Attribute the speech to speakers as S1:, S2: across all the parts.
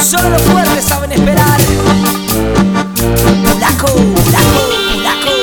S1: Solo los fuertes saben esperar. Polaco, polaco, polaco.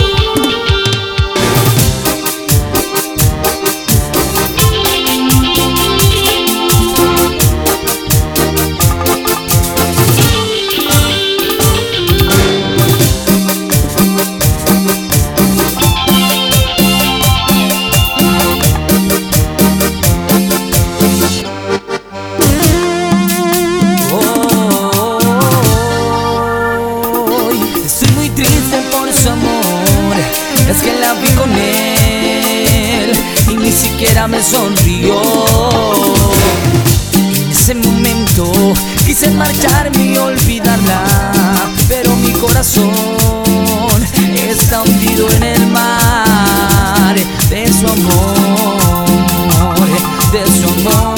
S2: Es que la vi con él y ni siquiera me sonrió. En ese momento quise marcharme y olvidarla, pero mi corazón está hundido en el mar de su amor, de su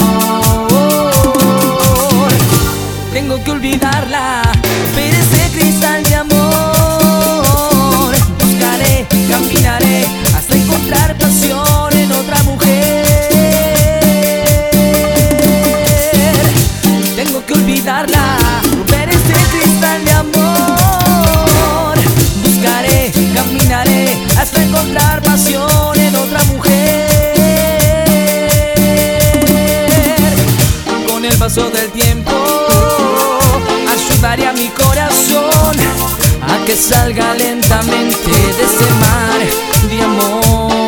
S2: amor. Tengo que olvidarla, pero ese cristal de amor. Caminaré hasta encontrar pasión en otra mujer. Tengo que olvidarla, romper este cristal de amor. Buscaré, caminaré hasta encontrar pasión en otra mujer. Con el paso del tiempo ayudaré a mi corazón a que salga lentamente de ese mar de amor.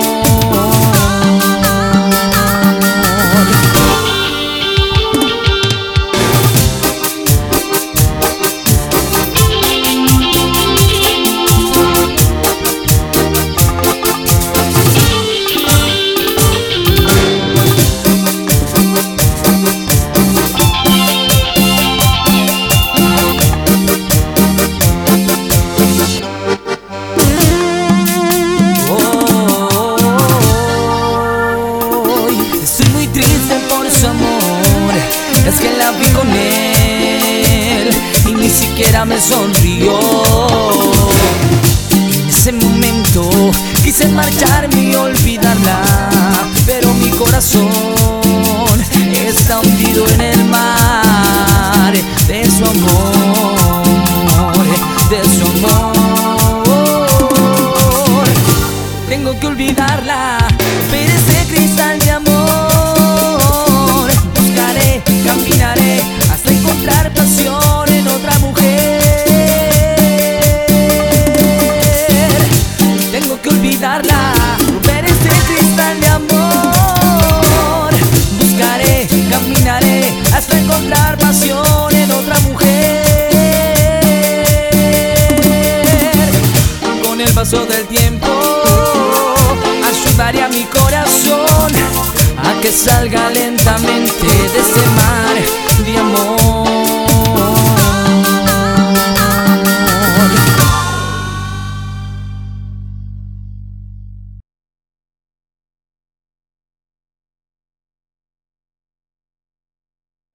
S2: Es que la vi con él y ni siquiera me sonrió. En ese momento quise marcharme y olvidarla, pero mi corazón está hundido en el mar de su amor, de su amor. Tengo que olvidarla, pero ese cristal de amor. Caminaré hasta encontrar pasión en otra mujer. Tengo que olvidarla, romper este cristal de amor. Buscaré, caminaré hasta encontrar pasión en otra mujer. Con el paso del tiempo ayudaré a mi corazón a que salga lentamente de ese mar